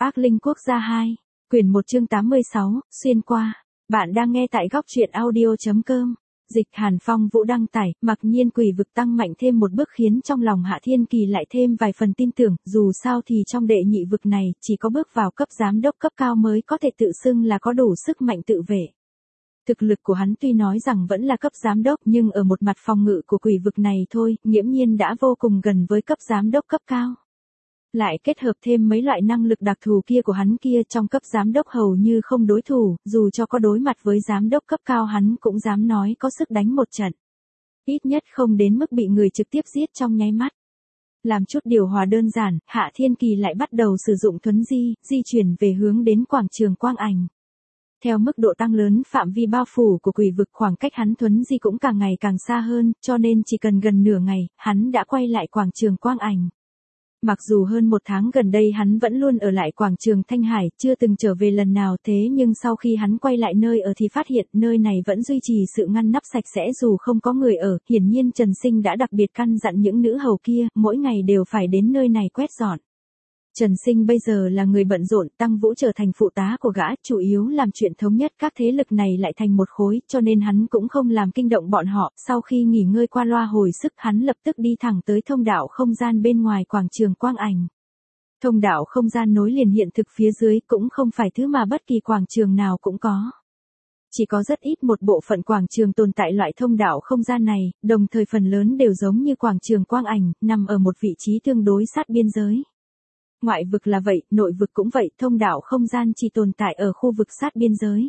Ác Linh Quốc gia 2, quyển 1 chương 86, xuyên qua. Bạn đang nghe tại góc truyện audio.com. Dịch Hàn Phong Vũ đăng tải, mặc nhiên quỷ vực tăng mạnh thêm một bước khiến trong lòng Hạ Thiên Kỳ lại thêm vài phần tin tưởng, dù sao thì trong đệ nhị vực này, chỉ có bước vào cấp giám đốc cấp cao mới có thể tự xưng là có đủ sức mạnh tự vệ. Thực lực của hắn tuy nói rằng vẫn là cấp giám đốc nhưng ở một mặt phòng ngự của quỷ vực này thôi, nghiễm nhiên đã vô cùng gần với cấp giám đốc cấp cao. Lại kết hợp thêm mấy loại năng lực đặc thù kia của hắn kia trong cấp giám đốc hầu như không đối thủ, dù cho có đối mặt với giám đốc cấp cao hắn cũng dám nói có sức đánh một trận. Ít nhất không đến mức bị người trực tiếp giết trong nháy mắt. Làm chút điều hòa đơn giản, Hạ Thiên Kỳ lại bắt đầu sử dụng thuấn di chuyển về hướng đến quảng trường quang ảnh. Theo mức độ tăng lớn phạm vi bao phủ của quỷ vực khoảng cách hắn thuấn di cũng càng ngày càng xa hơn, cho nên chỉ cần gần nửa ngày, hắn đã quay lại quảng trường quang ảnh. Mặc dù hơn một tháng gần đây hắn vẫn luôn ở lại quảng trường Thanh Hải, chưa từng trở về lần nào thế nhưng sau khi hắn quay lại nơi ở thì phát hiện nơi này vẫn duy trì sự ngăn nắp sạch sẽ dù không có người ở, hiển nhiên Trần Sinh đã đặc biệt căn dặn những nữ hầu kia, mỗi ngày đều phải đến nơi này quét dọn. Trần Sinh bây giờ là người bận rộn, Tăng Vũ trở thành phụ tá của gã, chủ yếu làm chuyện thống nhất các thế lực này lại thành một khối, cho nên hắn cũng không làm kinh động bọn họ, sau khi nghỉ ngơi qua loa hồi sức hắn lập tức đi thẳng tới thông đạo không gian bên ngoài quảng trường quang ảnh. Thông đạo không gian nối liền hiện thực phía dưới cũng không phải thứ mà bất kỳ quảng trường nào cũng có. Chỉ có rất ít một bộ phận quảng trường tồn tại loại thông đạo không gian này, đồng thời phần lớn đều giống như quảng trường quang ảnh, nằm ở một vị trí tương đối sát biên giới. Ngoại vực là vậy, nội vực cũng vậy, thông đạo không gian chỉ tồn tại ở khu vực sát biên giới.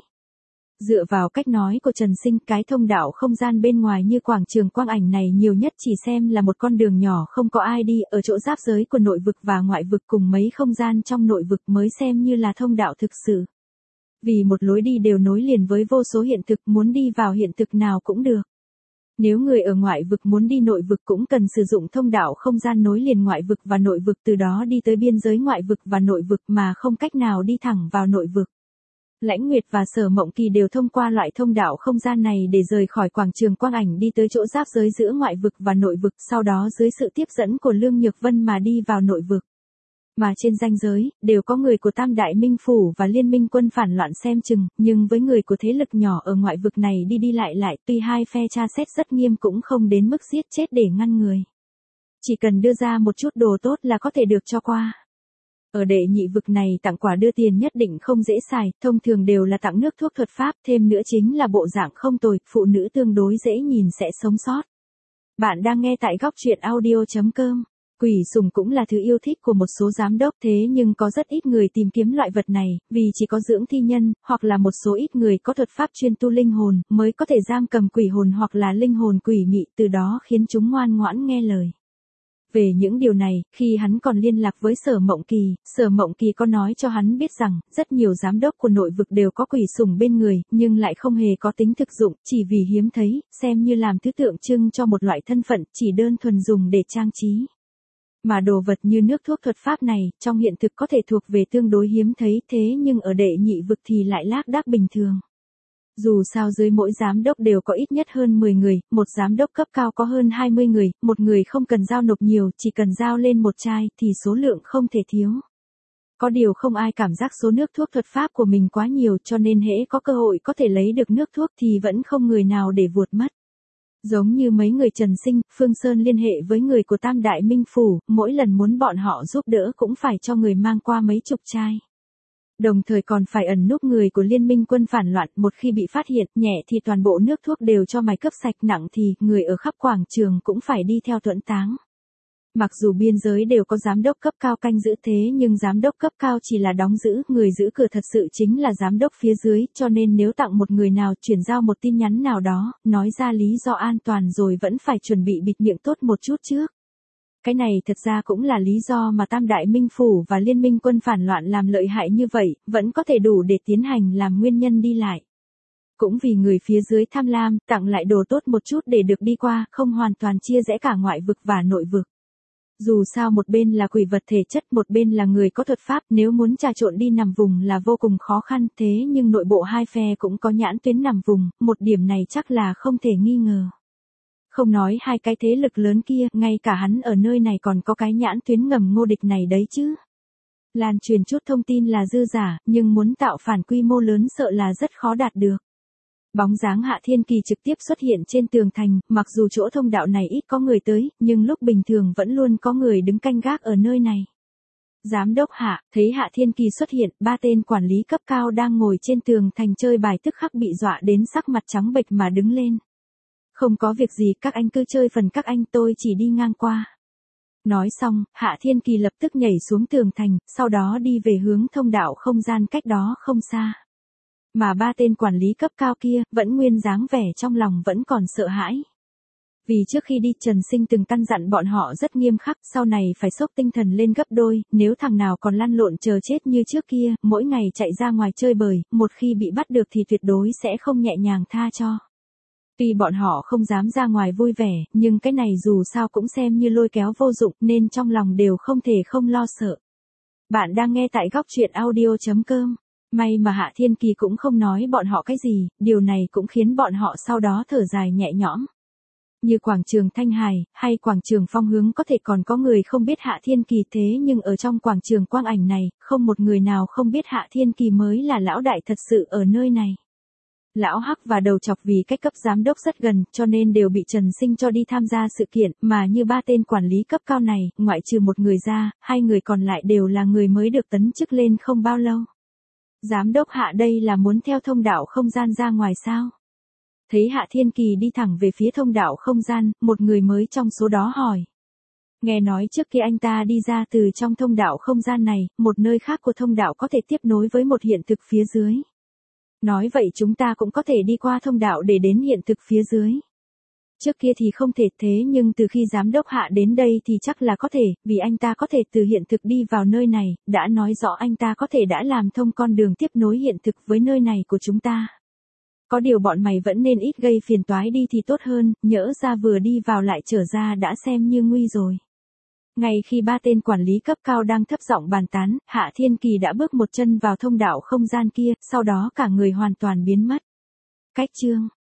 Dựa vào cách nói của Trần Sinh, cái thông đạo không gian bên ngoài như quảng trường quang ảnh này nhiều nhất chỉ xem là một con đường nhỏ không có ai đi, ở chỗ giáp giới của nội vực và ngoại vực cùng mấy không gian trong nội vực mới xem như là thông đạo thực sự. Vì một lối đi đều nối liền với vô số hiện thực, muốn đi vào hiện thực nào cũng được. Nếu người ở ngoại vực muốn đi nội vực cũng cần sử dụng thông đạo không gian nối liền ngoại vực và nội vực, từ đó đi tới biên giới ngoại vực và nội vực mà không cách nào đi thẳng vào nội vực. Lãnh Nguyệt và Sở Mộng Kỳ đều thông qua loại thông đạo không gian này để rời khỏi quảng trường quang ảnh đi tới chỗ giáp giới giữa ngoại vực và nội vực, sau đó dưới sự tiếp dẫn của Lương Nhược Vân mà đi vào nội vực. Mà trên ranh giới, đều có người của Tam Đại Minh Phủ và Liên Minh Quân phản loạn xem chừng, nhưng với người của thế lực nhỏ ở ngoại vực này đi lại, tuy hai phe tra xét rất nghiêm cũng không đến mức giết chết để ngăn người. Chỉ cần đưa ra một chút đồ tốt là có thể được cho qua. Ở đệ nhị vực này tặng quà đưa tiền nhất định không dễ xài, thông thường đều là tặng nước thuốc thuật pháp, thêm nữa chính là bộ dạng không tồi, phụ nữ tương đối dễ nhìn sẽ sống sót. Bạn đang nghe tại góc truyện audio.com. Quỷ sùng cũng là thứ yêu thích của một số giám đốc, thế nhưng có rất ít người tìm kiếm loại vật này, vì chỉ có dưỡng thi nhân, hoặc là một số ít người có thuật pháp chuyên tu linh hồn, mới có thể giam cầm quỷ hồn hoặc là linh hồn quỷ mị, từ đó khiến chúng ngoan ngoãn nghe lời. Về những điều này, khi hắn còn liên lạc với Sở Mộng Kỳ có nói cho hắn biết rằng, rất nhiều giám đốc của nội vực đều có quỷ sùng bên người, nhưng lại không hề có tính thực dụng, chỉ vì hiếm thấy, xem như làm thứ tượng trưng cho một loại thân phận, chỉ đơn thuần dùng để trang trí. Mà đồ vật như nước thuốc thuật pháp này, trong hiện thực có thể thuộc về tương đối hiếm thấy, thế nhưng ở đệ nhị vực thì lại lác đác bình thường. Dù sao dưới mỗi giám đốc đều có ít nhất hơn 10 người, một giám đốc cấp cao có hơn 20 người, một người không cần giao nộp nhiều, chỉ cần giao lên một chai thì số lượng không thể thiếu. Có điều không ai cảm giác số nước thuốc thuật pháp của mình quá nhiều, cho nên hễ có cơ hội có thể lấy được nước thuốc thì vẫn không người nào để vuột mất. Giống như mấy người Trần Sinh, Phương Sơn liên hệ với người của Tam Đại Minh Phủ, mỗi lần muốn bọn họ giúp đỡ cũng phải cho người mang qua mấy chục chai. Đồng thời còn phải ẩn núp người của Liên Minh Quân phản loạn, một khi bị phát hiện, nhẹ thì toàn bộ nước thuốc đều cho mày cướp sạch, nặng thì người ở khắp quảng trường cũng phải đi theo tuẫn táng. Mặc dù biên giới đều có giám đốc cấp cao canh giữ thế nhưng giám đốc cấp cao chỉ là đóng giữ, người giữ cửa thật sự chính là giám đốc phía dưới, cho nên nếu tặng một người nào chuyển giao một tin nhắn nào đó, nói ra lý do an toàn rồi vẫn phải chuẩn bị bịt miệng tốt một chút trước. Cái này thật ra cũng là lý do mà Tam Đại Minh Phủ và Liên Minh Quân phản loạn làm lợi hại như vậy, vẫn có thể đủ để tiến hành làm nguyên nhân đi lại. Cũng vì người phía dưới tham lam, tặng lại đồ tốt một chút để được đi qua, không hoàn toàn chia rẽ cả ngoại vực và nội vực. Dù sao một bên là quỷ vật thể chất, một bên là người có thuật pháp, nếu muốn trà trộn đi nằm vùng là vô cùng khó khăn, thế nhưng nội bộ hai phe cũng có nhãn tuyến nằm vùng, một điểm này chắc là không thể nghi ngờ. Không nói hai cái thế lực lớn kia, ngay cả hắn ở nơi này còn có cái nhãn tuyến ngầm Ngô Địch này đấy chứ. Lan truyền chút thông tin là dư giả, nhưng muốn tạo phản quy mô lớn sợ là rất khó đạt được. Bóng dáng Hạ Thiên Kỳ trực tiếp xuất hiện trên tường thành, mặc dù chỗ thông đạo này ít có người tới, nhưng lúc bình thường vẫn luôn có người đứng canh gác ở nơi này. Giám đốc Hạ, thấy Hạ Thiên Kỳ xuất hiện, 3 tên quản lý cấp cao đang ngồi trên tường thành chơi bài tức khắc bị dọa đến sắc mặt trắng bệch mà đứng lên. Không có việc gì, các anh cứ chơi phần các anh, tôi chỉ đi ngang qua. Nói xong, Hạ Thiên Kỳ lập tức nhảy xuống tường thành, sau đó đi về hướng thông đạo không gian cách đó không xa. Mà 3 tên quản lý cấp cao kia, vẫn nguyên dáng vẻ trong lòng vẫn còn sợ hãi. Vì trước khi đi Trần Sinh từng căn dặn bọn họ rất nghiêm khắc, sau này phải xốc tinh thần lên gấp đôi, nếu thằng nào còn lăn lộn chờ chết như trước kia, mỗi ngày chạy ra ngoài chơi bời, một khi bị bắt được thì tuyệt đối sẽ không nhẹ nhàng tha cho. Tuy bọn họ không dám ra ngoài vui vẻ, nhưng cái này dù sao cũng xem như lôi kéo vô dụng nên trong lòng đều không thể không lo sợ. Bạn đang nghe tại góc truyện audio.com. May mà Hạ Thiên Kỳ cũng không nói bọn họ cái gì, điều này cũng khiến bọn họ sau đó thở dài nhẹ nhõm. Như quảng trường Thanh Hải, hay quảng trường Phong Hướng có thể còn có người không biết Hạ Thiên Kỳ, thế nhưng ở trong quảng trường Quang Ảnh này, không một người nào không biết Hạ Thiên Kỳ mới là lão đại thật sự ở nơi này. Lão Hắc và Đầu Chọc vì cách cấp giám đốc rất gần, cho nên đều bị Trần Sinh cho đi tham gia sự kiện, mà như 3 tên quản lý cấp cao này, ngoại trừ một người ra, 2 người còn lại đều là người mới được tấn chức lên không bao lâu. Giám đốc Hạ đây là muốn theo thông đạo không gian ra ngoài sao? Thấy Hạ Thiên Kỳ đi thẳng về phía thông đạo không gian, một người mới trong số đó hỏi. Nghe nói trước khi anh ta đi ra từ trong thông đạo không gian này, một nơi khác của thông đạo có thể tiếp nối với một hiện thực phía dưới. Nói vậy chúng ta cũng có thể đi qua thông đạo để đến hiện thực phía dưới. Trước kia thì không thể, thế nhưng từ khi giám đốc Hạ đến đây thì chắc là có thể, vì anh ta có thể từ hiện thực đi vào nơi này, đã nói rõ anh ta có thể đã làm thông con đường tiếp nối hiện thực với nơi này của chúng ta. Có điều bọn mày vẫn nên ít gây phiền toái đi thì tốt hơn, nhỡ ra vừa đi vào lại trở ra đã xem như nguy rồi. Ngay khi 3 tên quản lý cấp cao đang thấp giọng bàn tán, Hạ Thiên Kỳ đã bước một chân vào thông đạo không gian kia, sau đó cả người hoàn toàn biến mất. Cách chương